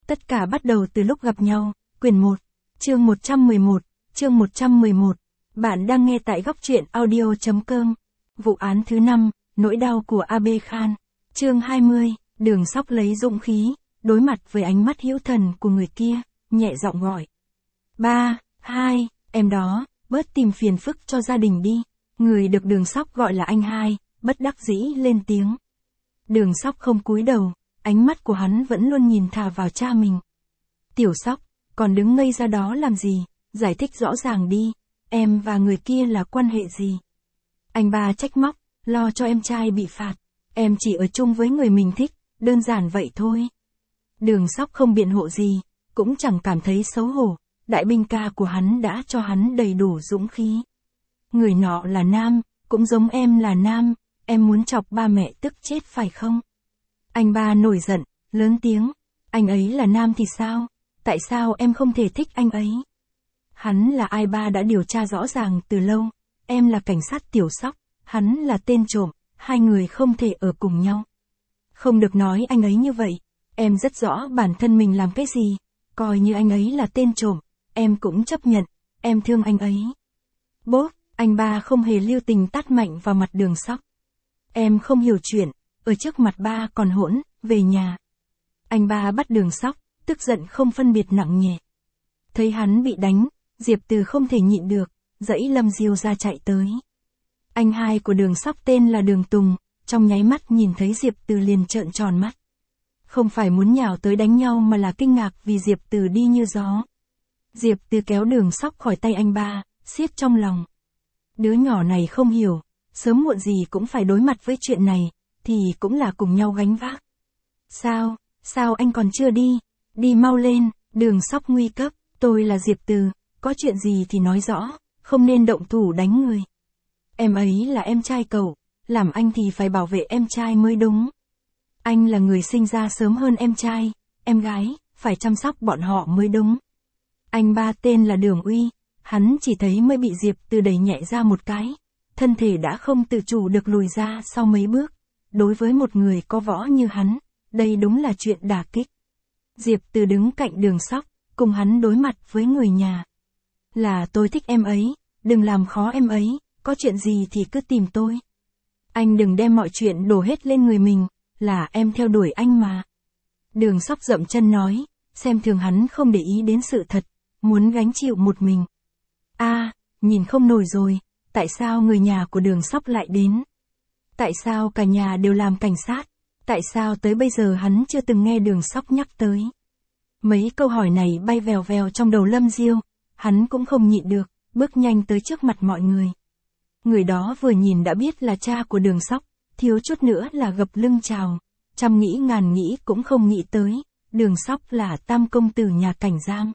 Tất cả bắt đầu từ lúc gặp nhau, quyển 1, chương 111. Bạn đang nghe tại góc truyện audio.com. Vụ án thứ 5, nỗi đau của AB Khan. Chương 20, Đường Sóc lấy dũng khí, đối mặt với ánh mắt hữu thần của người kia, nhẹ giọng gọi. 3, 2, em đó, bớt tìm phiền phức cho gia đình đi. Người được Đường Sóc gọi là anh hai, bất đắc dĩ lên tiếng. Đường Sóc không cúi đầu, ánh mắt của hắn vẫn luôn nhìn thẳng vào cha mình. Tiểu Sóc, còn đứng ngây ra đó làm gì, giải thích rõ ràng đi, em và người kia là quan hệ gì? Anh ba trách móc, lo cho em trai bị phạt, em chỉ ở chung với người mình thích, đơn giản vậy thôi. Đường Sóc không biện hộ gì, cũng chẳng cảm thấy xấu hổ, đại binh ca của hắn đã cho hắn đầy đủ dũng khí. Người nọ là nam, cũng giống em là nam, em muốn chọc ba mẹ tức chết phải không? Anh ba nổi giận, lớn tiếng, anh ấy là nam thì sao? Tại sao em không thể thích anh ấy? Hắn là ai ba đã điều tra rõ ràng từ lâu, em là cảnh sát Tiểu Sóc, hắn là tên trộm, hai người không thể ở cùng nhau. Không được nói anh ấy như vậy, em rất rõ bản thân mình làm cái gì, coi như anh ấy là tên trộm, em cũng chấp nhận, em thương anh ấy. Bốp, anh ba không hề lưu tình tát mạnh vào mặt Đường Sóc. Em không hiểu chuyện, ở trước mặt ba còn hỗn, về nhà. Anh ba bắt Đường Sóc, tức giận không phân biệt nặng nhẹ. Thấy hắn bị đánh, Diệp Từ không thể nhịn được, dãy Lâm Diêu ra chạy tới. Anh hai của Đường Sóc tên là Đường Tùng, trong nháy mắt nhìn thấy Diệp Từ liền trợn tròn mắt. Không phải muốn nhào tới đánh nhau mà là kinh ngạc vì Diệp Từ đi như gió. Diệp Từ kéo Đường Sóc khỏi tay anh ba, siết trong lòng. Đứa nhỏ này không hiểu, sớm muộn gì cũng phải đối mặt với chuyện này, thì cũng là cùng nhau gánh vác. Sao anh còn chưa đi? Đi mau lên, Đường Sóc nguy cấp, tôi là Diệp Từ, có chuyện gì thì nói rõ, không nên động thủ đánh người. Em ấy là em trai cậu, làm anh thì phải bảo vệ em trai mới đúng. Anh là người sinh ra sớm hơn em trai, em gái, phải chăm sóc bọn họ mới đúng. Anh ba tên là Đường Uy, hắn chỉ thấy mới bị Diệp Từ đẩy nhẹ ra một cái, thân thể đã không tự chủ được lùi ra sau mấy bước. Đối với một người có võ như hắn, đây đúng là chuyện đả kích. Diệp Từ đứng cạnh Đường Sóc, cùng hắn đối mặt với người nhà. Là tôi thích em ấy, đừng làm khó em ấy, có chuyện gì thì cứ tìm tôi. Anh đừng đem mọi chuyện đổ hết lên người mình, là em theo đuổi anh mà. Đường Sóc dậm chân nói, xem thường hắn không để ý đến sự thật, muốn gánh chịu một mình. Nhìn không nổi rồi, tại sao người nhà của Đường Sóc lại đến? Tại sao cả nhà đều làm cảnh sát? Tại sao tới bây giờ hắn chưa từng nghe Đường Sóc nhắc tới? Mấy câu hỏi này bay vèo vèo trong đầu Lâm Diêu, hắn cũng không nhịn được, bước nhanh tới trước mặt mọi người. Người đó vừa nhìn đã biết là cha của Đường Sóc, thiếu chút nữa là gập lưng chào, trăm nghĩ ngàn nghĩ cũng không nghĩ tới, Đường Sóc là tam công tử nhà cảnh giam.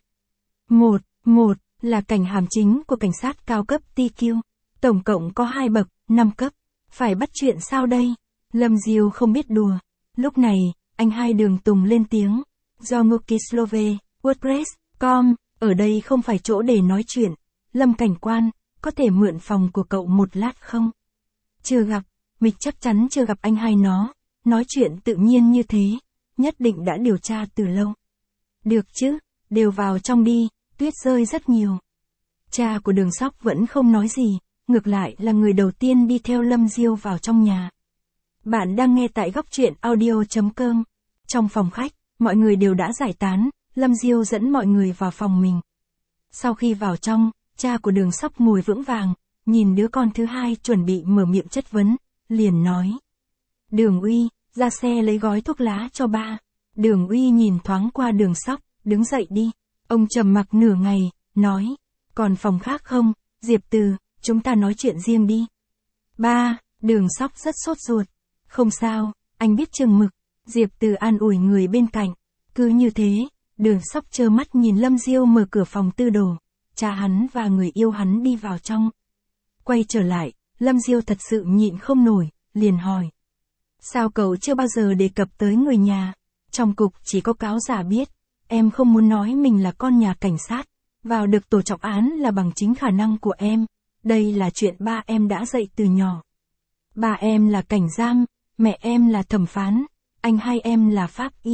Một là cảnh hàm chính của cảnh sát cao cấp TQ, tổng cộng có 2 bậc, 5 cấp. Phải bắt chuyện sao đây? Lâm Diêu không biết đùa. Lúc này, anh hai Đường Tùng lên tiếng. Do Ngokislove, WordPress.com, ở đây không phải chỗ để nói chuyện. Lâm cảnh quan, có thể mượn phòng của cậu một lát không? Chưa gặp, mình chắc chắn chưa gặp anh hai nó. Nói chuyện tự nhiên như thế, nhất định đã điều tra từ lâu. Được chứ, đều vào trong đi, tuyết rơi rất nhiều. Cha của Đường Sóc vẫn không nói gì. Ngược lại là người đầu tiên đi theo Lâm Diêu vào trong nhà. Bạn đang nghe tại góc truyện audio.com. Trong phòng khách, mọi người đều đã giải tán, Lâm Diêu dẫn mọi người vào phòng mình. Sau khi vào trong, cha của Đường Sóc ngồi vững vàng, nhìn đứa con thứ hai chuẩn bị mở miệng chất vấn, liền nói. Đường Uy, ra xe lấy gói thuốc lá cho ba. Đường Uy nhìn thoáng qua Đường Sóc, đứng dậy đi. Ông trầm mặc nửa ngày, nói, còn phòng khác không, Diệp Từ. Chúng ta nói chuyện riêng đi. Ba, Đường Sóc rất sốt ruột. Không sao, anh biết chừng mực. Diệp Từ an ủi người bên cạnh. Cứ như thế, Đường Sóc trơ mắt nhìn Lâm Diêu mở cửa phòng tư đồ. Cha hắn và người yêu hắn đi vào trong. Quay trở lại, Lâm Diêu thật sự nhịn không nổi, liền hỏi. Sao cậu chưa bao giờ đề cập tới người nhà? Trong cục chỉ có cáo giả biết. Em không muốn nói mình là con nhà cảnh sát. Vào được tổ trọng án là bằng chính khả năng của em. Đây là chuyện ba em đã dạy từ nhỏ. Ba em là cảnh giam, mẹ em là thẩm phán, anh hai em là pháp y,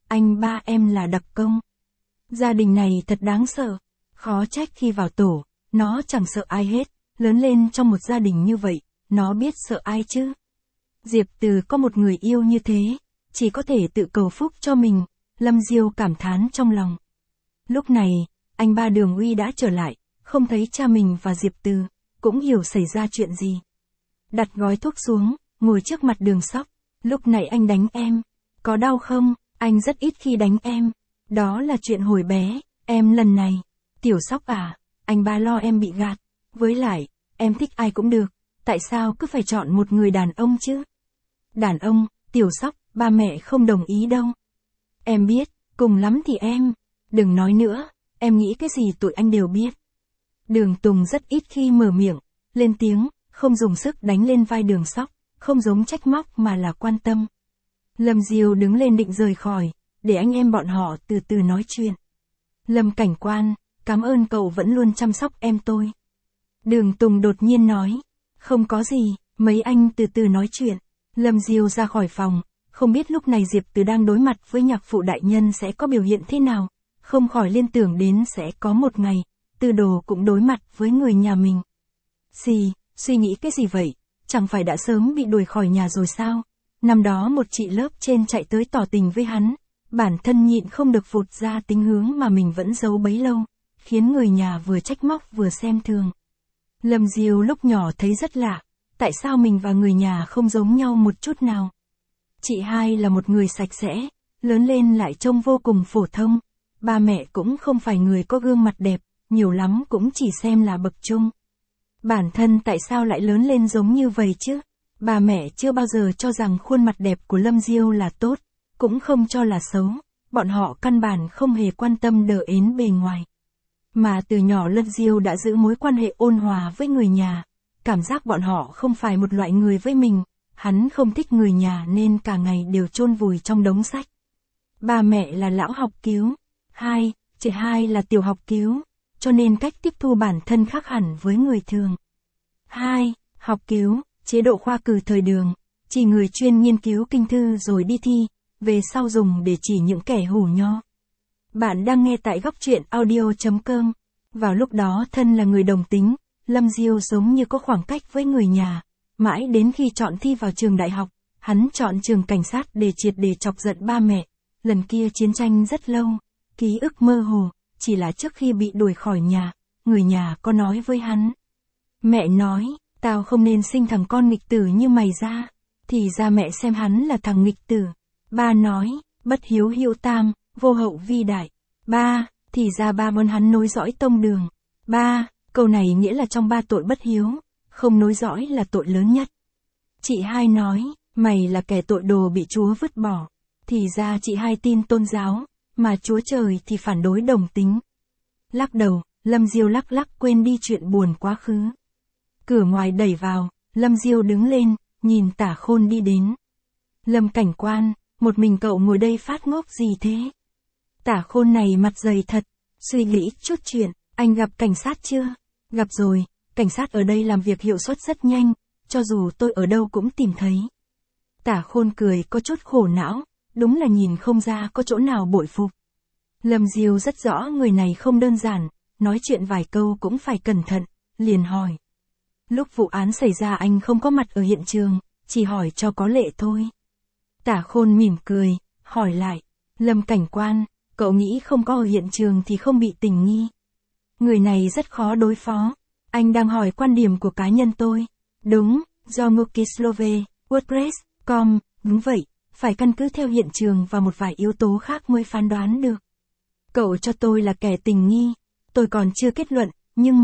anh ba em là đặc công. Gia đình này thật đáng sợ, khó trách khi vào tổ, nó chẳng sợ ai hết, lớn lên trong một gia đình như vậy, nó biết sợ ai chứ. Diệp Từ có một người yêu như thế, chỉ có thể tự cầu phúc cho mình, Lâm Diêu cảm thán trong lòng. Lúc này, anh ba Đường Uy đã trở lại, không thấy cha mình và Diệp Từ, cũng hiểu xảy ra chuyện gì. Đặt gói thuốc xuống, ngồi trước mặt Đường Sóc, lúc nãy anh đánh em, có đau không? Anh rất ít khi đánh em, đó là chuyện hồi bé, em lần này. Tiểu Sóc à, anh ba lo em bị gạt, với lại, em thích ai cũng được, tại sao cứ phải chọn một người đàn ông chứ? Đàn ông, Tiểu Sóc, ba mẹ không đồng ý đâu. Em biết, cùng lắm thì em, đừng nói nữa, em nghĩ cái gì tụi anh đều biết. Đường Tùng rất ít khi mở miệng, lên tiếng, không dùng sức đánh lên vai Đường Sóc, không giống trách móc mà là quan tâm. Lâm Diêu đứng lên định rời khỏi, để anh em bọn họ từ từ nói chuyện. Lâm Cảnh Quan, cảm ơn cậu vẫn luôn chăm sóc em tôi. Đường Tùng đột nhiên nói, không có gì, mấy anh từ từ nói chuyện. Lâm Diêu ra khỏi phòng, không biết lúc này Diệp Từ đang đối mặt với nhạc phụ đại nhân sẽ có biểu hiện thế nào, không khỏi liên tưởng đến sẽ có một ngày, Tư Đồ cũng đối mặt với người nhà mình. Suy nghĩ cái gì vậy, chẳng phải đã sớm bị đuổi khỏi nhà rồi sao? Năm đó một chị lớp trên chạy tới tỏ tình với hắn, bản thân nhịn không được vụt ra tính hướng mà mình vẫn giấu bấy lâu, khiến người nhà vừa trách móc vừa xem thường. Lâm Diêu lúc nhỏ thấy rất lạ, tại sao mình và người nhà không giống nhau một chút nào? Chị hai là một người sạch sẽ, lớn lên lại trông vô cùng phổ thông, ba mẹ cũng không phải người có gương mặt đẹp, nhiều lắm cũng chỉ xem là bậc trung. Bản thân tại sao lại lớn lên giống như vậy chứ? Bà mẹ chưa bao giờ cho rằng khuôn mặt đẹp của Lâm Diêu là tốt, cũng không cho là xấu, bọn họ căn bản không hề quan tâm đờ ến bề ngoài. Mà từ nhỏ Lâm Diêu đã giữ mối quan hệ ôn hòa với người nhà, cảm giác bọn họ không phải một loại người với mình, hắn không thích người nhà nên cả ngày đều chôn vùi trong đống sách. Ba mẹ là lão học cứu, chị hai là tiểu học cứu, cho nên cách tiếp thu bản thân khác hẳn với người thường. Học cứu, chế độ khoa cử thời Đường, chỉ người chuyên nghiên cứu kinh thư rồi đi thi, về sau dùng để chỉ những kẻ hủ nho. Bạn đang nghe tại góc truyện audio.com. Vào lúc đó thân là người đồng tính, Lâm Diêu giống như có khoảng cách với người nhà, mãi đến khi chọn thi vào trường đại học, hắn chọn trường cảnh sát để triệt để chọc giận ba mẹ. Lần kia chiến tranh rất lâu, ký ức mơ hồ, chỉ là trước khi bị đuổi khỏi nhà, người nhà có nói với hắn. Mẹ nói, tao không nên sinh thằng con nghịch tử như mày ra, thì ra mẹ xem hắn là thằng nghịch tử. Ba nói, bất hiếu hiệu tam, vô hậu vi đại. Ba, thì ra ba muốn hắn nối dõi tông Đường. Ba, câu này nghĩa là trong ba tội bất hiếu, không nối dõi là tội lớn nhất. Chị hai nói, mày là kẻ tội đồ bị Chúa vứt bỏ. Thì ra chị hai tin tôn giáo, mà Chúa Trời thì phản đối đồng tính. Lắc đầu, Lâm Diêu lắc lắc quên đi chuyện buồn quá khứ. Cửa ngoài đẩy vào, Lâm Diêu đứng lên, nhìn Tả Khôn đi đến. Lâm Cảnh Quan, một mình cậu ngồi đây phát ngốc gì thế? Tả Khôn này mặt dày thật, suy nghĩ chút chuyện, anh gặp cảnh sát chưa? Gặp rồi, cảnh sát ở đây làm việc hiệu suất rất nhanh, cho dù tôi ở đâu cũng tìm thấy. Tả Khôn cười có chút khổ não, đúng là nhìn không ra có chỗ nào bội phục. Lâm Diêu rất rõ người này không đơn giản, nói chuyện vài câu cũng phải cẩn thận, liền hỏi. Lúc vụ án xảy ra anh không có mặt ở hiện trường, chỉ hỏi cho có lệ thôi. Tả Khôn mỉm cười, hỏi lại, Lâm Cảnh Quan, cậu nghĩ không có ở hiện trường thì không bị tình nghi. Người này rất khó đối phó, anh đang hỏi quan điểm của cá nhân tôi. Đúng, do Mukislove, WordPress.com, đúng vậy, phải căn cứ theo hiện trường và một vài yếu tố khác mới phán đoán được. Cậu cho tôi là kẻ tình nghi, tôi còn chưa kết luận, nhưng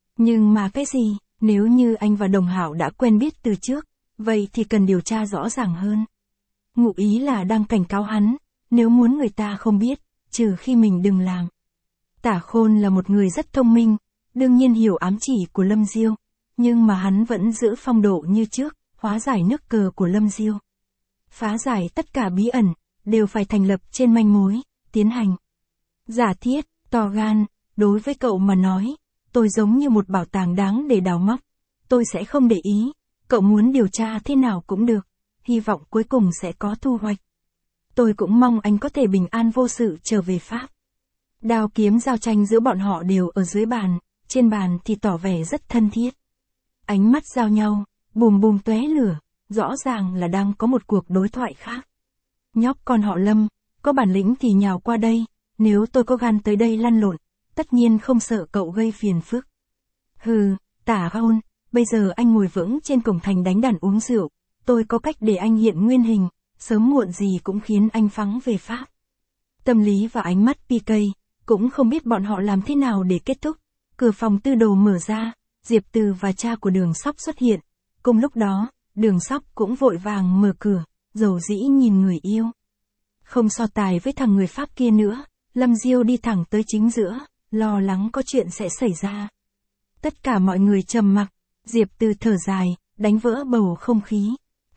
mà cái gì, nếu như anh và đồng hảo đã quen biết từ trước, vậy thì cần điều tra rõ ràng hơn. Ngụ ý là đang cảnh cáo hắn, nếu muốn người ta không biết, trừ khi mình đừng làm. Tả Khôn là một người rất thông minh, đương nhiên hiểu ám chỉ của Lâm Diêu, nhưng mà hắn vẫn giữ phong độ như trước, hóa giải nước cờ của Lâm Diêu. Phá giải tất cả bí ẩn, đều phải thành lập trên manh mối, tiến hành. Giả thiết, to gan, đối với cậu mà nói, tôi giống như một bảo tàng đáng để đào móc, tôi sẽ không để ý, cậu muốn điều tra thế nào cũng được, hy vọng cuối cùng sẽ có thu hoạch. Tôi cũng mong anh có thể bình an vô sự trở về Pháp. Đao kiếm giao tranh giữa bọn họ đều ở dưới bàn, trên bàn thì tỏ vẻ rất thân thiết. Ánh mắt giao nhau, bùm bùm tóe lửa, rõ ràng là đang có một cuộc đối thoại khác. Nhóc con họ Lâm, có bản lĩnh thì nhào qua đây, nếu tôi có gan tới đây lăn lộn, tất nhiên không sợ cậu gây phiền phức. Hừ, Tả Khôn, bây giờ anh ngồi vững trên cổng thành đánh đàn uống rượu, tôi có cách để anh hiện nguyên hình, sớm muộn gì cũng khiến anh phóng về Pháp. Tâm lý và ánh mắt PK, cũng không biết bọn họ làm thế nào để kết thúc. Cửa phòng tư đồ mở ra, Diệp Từ và cha của Đường Sóc xuất hiện. Cùng lúc đó, Đường Sóc cũng vội vàng mở cửa, dầu dĩ nhìn người yêu. Không so tài với thằng người Pháp kia nữa, Lâm Diêu đi thẳng tới chính giữa, lo lắng có chuyện sẽ xảy ra. Tất cả mọi người trầm mặc, Diệp Từ thở dài, đánh vỡ bầu không khí.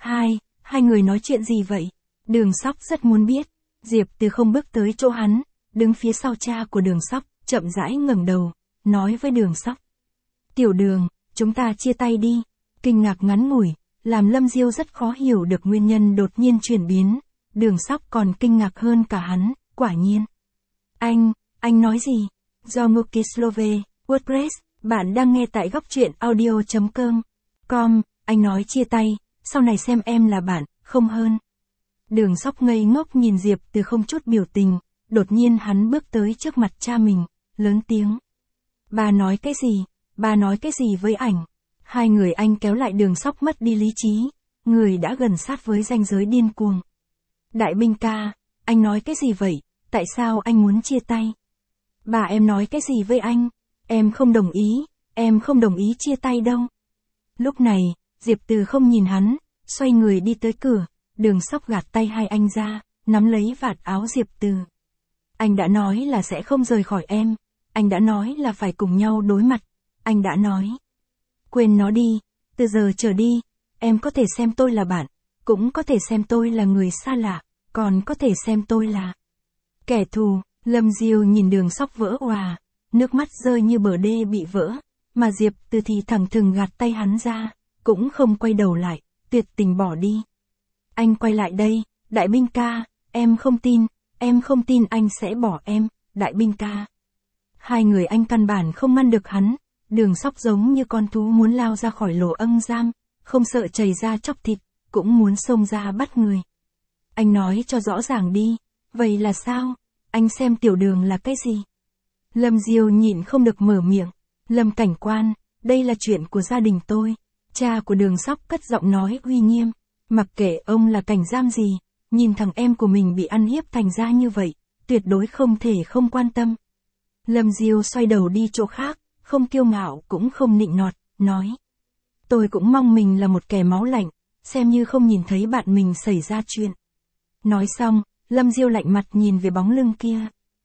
Hai người nói chuyện gì vậy? Đường Sóc rất muốn biết. Diệp Từ không bước tới chỗ hắn, đứng phía sau cha của Đường Sóc, chậm rãi ngẩng đầu, nói với Đường Sóc. Tiểu Đường, chúng ta chia tay đi. Kinh ngạc ngắn ngủi, làm Lâm Diêu rất khó hiểu được nguyên nhân đột nhiên chuyển biến. Đường Sóc còn kinh ngạc hơn cả hắn, quả nhiên. Anh nói gì? Do Mukislove, WordPress, bạn đang nghe tại góc truyện audio.com, anh nói chia tay, sau này xem em là bạn, không hơn. Đường Sóc ngây ngốc nhìn Diệp Từ không chút biểu tình, đột nhiên hắn bước tới trước mặt cha mình, lớn tiếng. Bà nói cái gì? Bà nói cái gì với ảnh? Hai người anh kéo lại Đường Sóc mất đi lý trí, người đã gần sát với ranh giới điên cuồng. Đại binh ca, anh nói cái gì vậy? Tại sao anh muốn chia tay? Bà em nói cái gì với anh? Em không đồng ý chia tay đâu. Lúc này, Diệp Từ không nhìn hắn, xoay người đi tới cửa, Đường Sóc gạt tay hai anh ra, nắm lấy vạt áo Diệp Từ. Anh đã nói là sẽ không rời khỏi em, anh đã nói là phải cùng nhau đối mặt, anh đã nói. Quên nó đi, từ giờ trở đi, em có thể xem tôi là bạn, cũng có thể xem tôi là người xa lạ, còn có thể xem tôi là kẻ thù. Lâm Diêu nhìn Đường Sóc vỡ òa, nước mắt rơi như bờ đê bị vỡ, mà Diệp Từ thì thẳng thừng gạt tay hắn ra, cũng không quay đầu lại, tuyệt tình bỏ đi. Anh quay lại đây, Đại binh ca, em không tin anh sẽ bỏ em, Đại binh ca. Hai người anh căn bản không ngăn được hắn, Đường Sóc giống như con thú muốn lao ra khỏi lỗ âm giam, không sợ chảy ra chóc thịt, cũng muốn xông ra bắt người. Anh nói cho rõ ràng đi, vậy là sao? Anh xem Tiểu Đường là cái gì? Lâm Diêu nhịn không được mở miệng. Lâm cảnh quan, đây là chuyện của gia đình tôi. Cha của Đường Sóc cất giọng nói uy nghiêm. Mặc kệ ông là cảnh giam gì, nhìn thằng em của mình bị ăn hiếp thành ra như vậy, tuyệt đối không thể không quan tâm. Lâm Diêu xoay đầu đi chỗ khác, không kiêu ngạo cũng không nịnh nọt, nói. Tôi cũng mong mình là một kẻ máu lạnh, xem như không nhìn thấy bạn mình xảy ra chuyện. Nói xong, Lâm Diêu lạnh mặt nhìn về bóng lưng kia.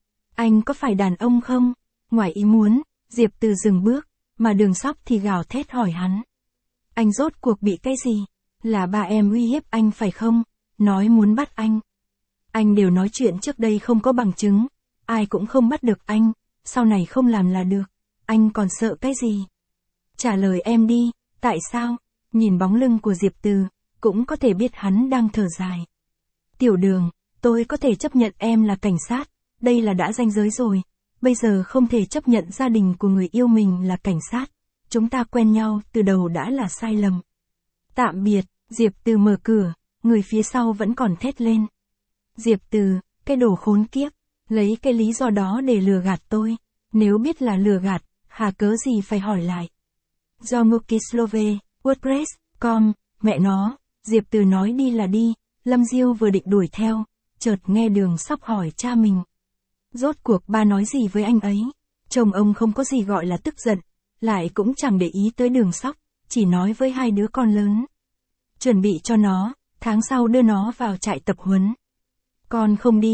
Anh có phải đàn ông không? Ngoài ý muốn, Diệp Từ dừng bước, mà Đường Sóc thì gào thét hỏi hắn. Anh rốt cuộc bị cái gì? Là ba em uy hiếp anh phải không? Nói muốn bắt anh. Anh đều nói chuyện trước đây không có bằng chứng, ai cũng không bắt được anh, sau này không làm là được, anh còn sợ cái gì? Trả lời em đi, tại sao? Nhìn bóng lưng của Diệp Từ, cũng có thể biết hắn đang thở dài. Tiểu Đường, tôi có thể chấp nhận em là cảnh sát, đây là đã ranh giới rồi, bây giờ không thể chấp nhận gia đình của người yêu mình là cảnh sát, chúng ta quen nhau từ đầu đã là sai lầm. Tạm biệt, Diệp Từ mở cửa, người phía sau vẫn còn thét lên. Diệp Từ, cái đồ khốn kiếp, lấy cái lý do đó để lừa gạt tôi, nếu biết là lừa gạt, hà cớ gì phải hỏi lại. Do Mukislove, WordPress.com, mẹ nó, Diệp Từ nói đi là đi, Lâm Diêu vừa định đuổi theo, chợt nghe Đường Sóc hỏi cha mình. Rốt cuộc ba nói gì với anh ấy? Chồng ông không có gì gọi là tức giận, lại cũng chẳng để ý tới Đường Sóc, chỉ nói với hai đứa con lớn. Chuẩn bị cho nó, tháng sau đưa nó vào trại tập huấn. Con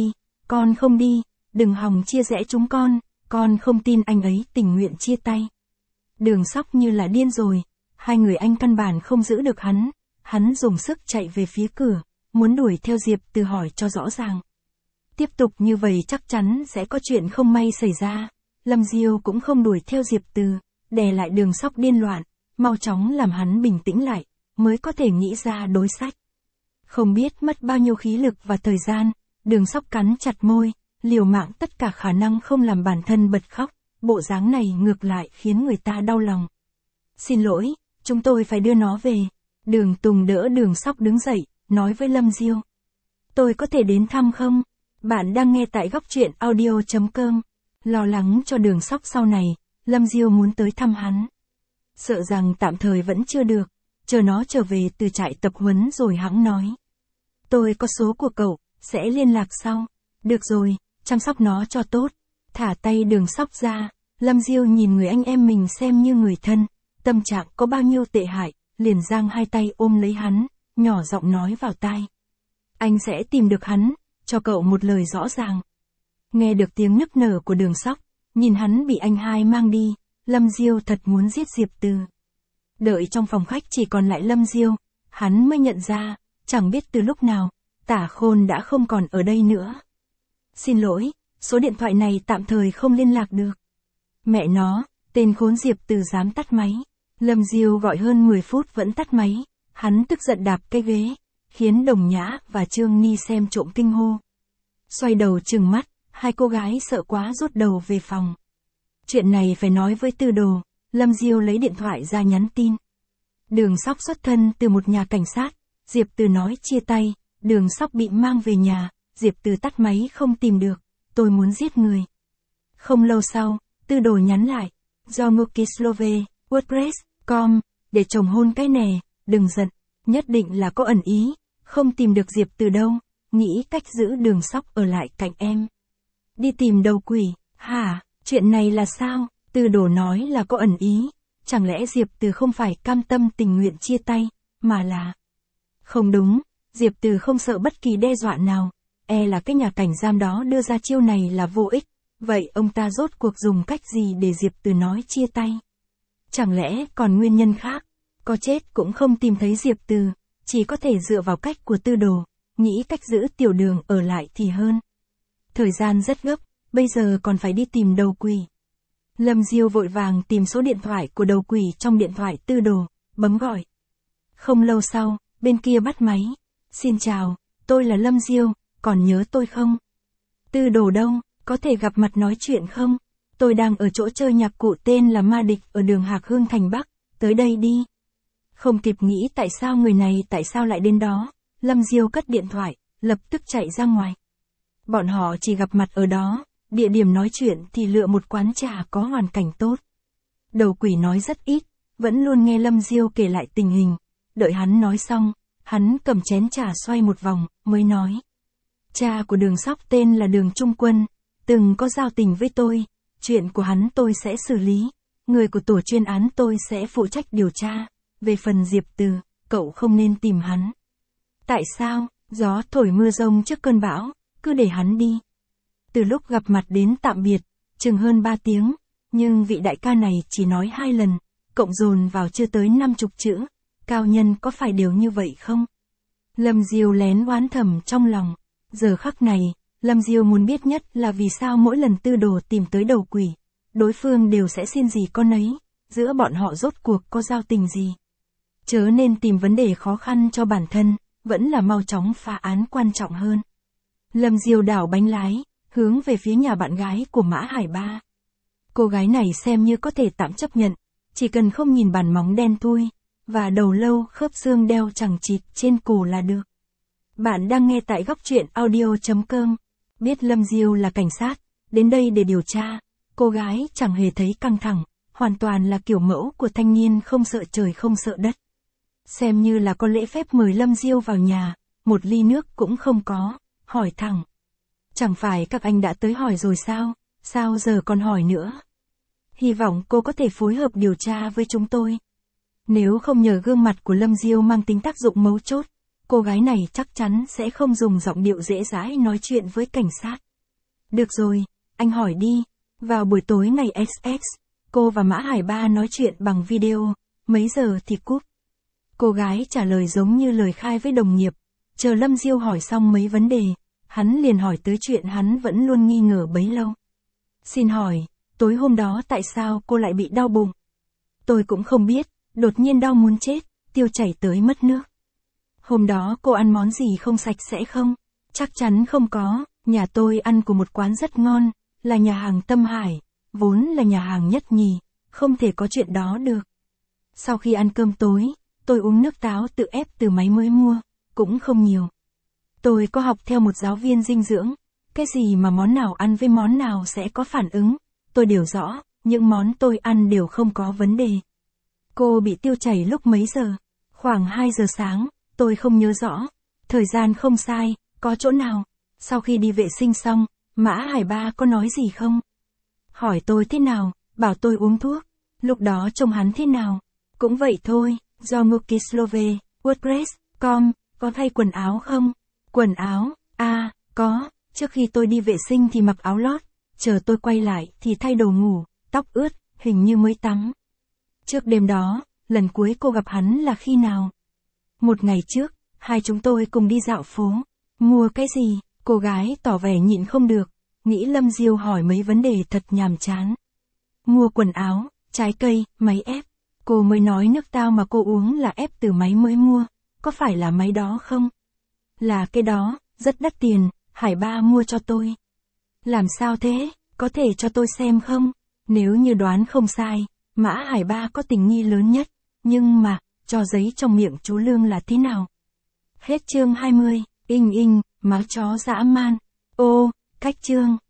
không đi, đừng hòng chia rẽ chúng con không tin anh ấy tình nguyện chia tay. Đường Sóc như là điên rồi, hai người anh căn bản không giữ được hắn dùng sức chạy về phía cửa, muốn đuổi theo Diệp Từ hỏi cho rõ ràng. Tiếp tục như vậy chắc chắn sẽ có chuyện không may xảy ra. Lâm Diêu cũng không đuổi theo Diệp Từ, đè lại Đường Sóc điên loạn, mau chóng làm hắn bình tĩnh lại, mới có thể nghĩ ra đối sách. Không biết mất bao nhiêu khí lực và thời gian, Đường Sóc cắn chặt môi, liều mạng tất cả khả năng không làm bản thân bật khóc, bộ dáng này ngược lại khiến người ta đau lòng. Xin lỗi, chúng tôi phải đưa nó về. Đường Tùng đỡ Đường Sóc đứng dậy, nói với Lâm Diêu. Tôi có thể đến thăm không? Bạn đang nghe tại góc truyện audio.com. Lo lắng cho Đường Sóc sau này, Lâm Diêu muốn tới thăm hắn. Sợ rằng tạm thời vẫn chưa được, chờ nó trở về từ trại tập huấn rồi hẵng nói. Tôi có số của cậu, sẽ liên lạc sau. Được rồi, chăm sóc nó cho tốt. Thả tay Đường Sóc ra, Lâm Diêu nhìn người anh em mình xem như người thân, tâm trạng có bao nhiêu tệ hại, liền giang hai tay ôm lấy hắn, nhỏ giọng nói vào tai. Anh sẽ tìm được hắn, cho cậu một lời rõ ràng. Nghe được tiếng nức nở của Đường Sóc, nhìn hắn bị anh hai mang đi, Lâm Diêu thật muốn giết Diệp Từ. Đợi trong phòng khách chỉ còn lại Lâm Diêu, hắn mới nhận ra, chẳng biết từ lúc nào, Tả Khôn đã không còn ở đây nữa. Xin lỗi, số điện thoại này tạm thời không liên lạc được. Mẹ nó, tên khốn Diệp Từ dám tắt máy. Lâm Diêu gọi hơn 10 phút vẫn tắt máy, hắn tức giận đạp cái ghế, khiến Đồng Nhã và Trương Ni xem trộm kinh hô. Xoay đầu trừng mắt, hai cô gái sợ quá rút đầu về phòng. Chuyện này phải nói với Tư Đồ, Lâm Diêu lấy điện thoại ra nhắn tin. Đường Sóc xuất thân từ một nhà cảnh sát, Diệp Từ nói chia tay, Đường Sóc bị mang về nhà, Diệp Từ tắt máy không tìm được, tôi muốn giết người. Không lâu sau, Tư Đồ nhắn lại, do Mukislove, WordPress.com, để chồng hôn cái nè, đừng giận, nhất định là có ẩn ý, không tìm được Diệp Từ đâu, nghĩ cách giữ Đường Sóc ở lại cạnh em. Đi tìm đầu quỷ, hả, chuyện này là sao? Tư Đồ nói là có ẩn ý, chẳng lẽ Diệp Từ không phải cam tâm tình nguyện chia tay, mà là... Không đúng, Diệp Từ không sợ bất kỳ đe dọa nào, là cái nhà cảnh giam đó đưa ra chiêu này là vô ích, vậy ông ta rốt cuộc dùng cách gì để Diệp Từ nói chia tay? Chẳng lẽ còn nguyên nhân khác, có chết cũng không tìm thấy Diệp Từ, chỉ có thể dựa vào cách của Tư Đồ, nghĩ cách giữ Tiểu Đường ở lại thì hơn. Thời gian rất gấp, bây giờ còn phải đi tìm đầu quỷ. Lâm Diêu vội vàng tìm số điện thoại của đầu quỷ trong điện thoại Tư Đồ, bấm gọi. Không lâu sau, bên kia bắt máy. Xin chào, tôi là Lâm Diêu, còn nhớ tôi không? Tư Đồ đâu, có thể gặp mặt nói chuyện không? Tôi đang ở chỗ chơi nhạc cụ tên là Ma Địch ở đường Hạc Hương thành Bắc, tới đây đi. Không kịp nghĩ tại sao người này tại sao lại đến đó, Lâm Diêu cất điện thoại, lập tức chạy ra ngoài. Bọn họ chỉ gặp mặt ở đó, địa điểm nói chuyện thì lựa một quán trà có hoàn cảnh tốt. Đầu quỷ nói rất ít, vẫn luôn nghe Lâm Diêu kể lại tình hình, đợi hắn nói xong, hắn cầm chén trà xoay một vòng, mới nói. Cha của Đường Sóc tên là Đường Trung Quân, từng có giao tình với tôi, chuyện của hắn tôi sẽ xử lý, người của tổ chuyên án tôi sẽ phụ trách điều tra, về phần Diệp Từ, cậu không nên tìm hắn. Tại sao, gió thổi mưa rông trước cơn bão, cứ để hắn đi. Từ lúc gặp mặt đến tạm biệt, chừng hơn 3 tiếng, nhưng vị đại ca này chỉ nói 2 lần, cộng dồn vào chưa tới 50 chữ, cao nhân có phải đều như vậy không? Lâm Diêu lén oán thầm trong lòng, giờ khắc này, Lâm Diêu muốn biết nhất là vì sao mỗi lần Tư Đồ tìm tới đầu quỷ, đối phương đều sẽ xin gì con ấy, giữa bọn họ rốt cuộc có giao tình gì. Chớ nên tìm vấn đề khó khăn cho bản thân, vẫn là mau chóng phá án quan trọng hơn. Lâm Diêu đảo bánh lái, hướng về phía nhà bạn gái của Mã Hải Ba. Cô gái này xem như có thể tạm chấp nhận, chỉ cần không nhìn bàn móng đen thui, và đầu lâu khớp xương đeo chằng chịt trên cổ là được. Bạn đang nghe tại góc truyện audio.com. Biết Lâm Diêu là cảnh sát, đến đây để điều tra, cô gái chẳng hề thấy căng thẳng, hoàn toàn là kiểu mẫu của thanh niên không sợ trời không sợ đất. Xem như là có lễ phép mời Lâm Diêu vào nhà, một ly nước cũng không có, hỏi thẳng. Chẳng phải các anh đã tới hỏi rồi sao giờ còn hỏi nữa? Hy vọng cô có thể phối hợp điều tra với chúng tôi. Nếu không nhờ gương mặt của Lâm Diêu mang tính tác dụng mấu chốt, cô gái này chắc chắn sẽ không dùng giọng điệu dễ dãi nói chuyện với cảnh sát. Được rồi, anh hỏi đi. Vào buổi tối ngày XX, cô và Mã Hải Ba nói chuyện bằng video, mấy giờ thì cúp. Cô gái trả lời giống như lời khai với đồng nghiệp, chờ Lâm Diêu hỏi xong mấy vấn đề, hắn liền hỏi tới chuyện hắn vẫn luôn nghi ngờ bấy lâu. Xin hỏi, tối hôm đó tại sao cô lại bị đau bụng? Tôi cũng không biết, đột nhiên đau muốn chết, tiêu chảy tới mất nước. Hôm đó cô ăn món gì không sạch sẽ không? Chắc chắn không có, nhà tôi ăn của một quán rất ngon, là nhà hàng Tâm Hải, vốn là nhà hàng nhất nhì, không thể có chuyện đó được. Sau khi ăn cơm tối, tôi uống nước táo tự ép từ máy mới mua, cũng không nhiều. Tôi có học theo một giáo viên dinh dưỡng, cái gì mà món nào ăn với món nào sẽ có phản ứng, tôi đều rõ, những món tôi ăn đều không có vấn đề. Cô bị tiêu chảy lúc mấy giờ? Khoảng 2 giờ sáng, tôi không nhớ rõ. Thời gian không sai, có chỗ nào? Sau khi đi vệ sinh xong, Mã Hải Ba có nói gì không? Hỏi tôi thế nào, bảo tôi uống thuốc. Lúc đó trông hắn thế nào? Cũng vậy thôi, do Mukislove, WordPress.com, có thay quần áo không? Quần áo, có, trước khi tôi đi vệ sinh thì mặc áo lót, chờ tôi quay lại thì thay đồ ngủ, tóc ướt, hình như mới tắm. Trước đêm đó, lần cuối cô gặp hắn là khi nào? Một ngày trước, hai chúng tôi cùng đi dạo phố. Mua cái gì? Cô gái tỏ vẻ nhịn không được, nghĩ Lâm Diêu hỏi mấy vấn đề thật nhàm chán. Mua quần áo, trái cây, máy ép. Cô mới nói nước tao mà cô uống là ép từ máy mới mua, có phải là máy đó không? Là cái đó, rất đắt tiền, Hải Ba mua cho tôi. Làm sao thế, có thể cho tôi xem không? Nếu như đoán không sai, Mã Hải Ba có tình nghi lớn nhất, nhưng mà, cho giấy trong miệng chú Lương là thế nào? Hết chương 20, máu chó dã man. Ô, cách chương.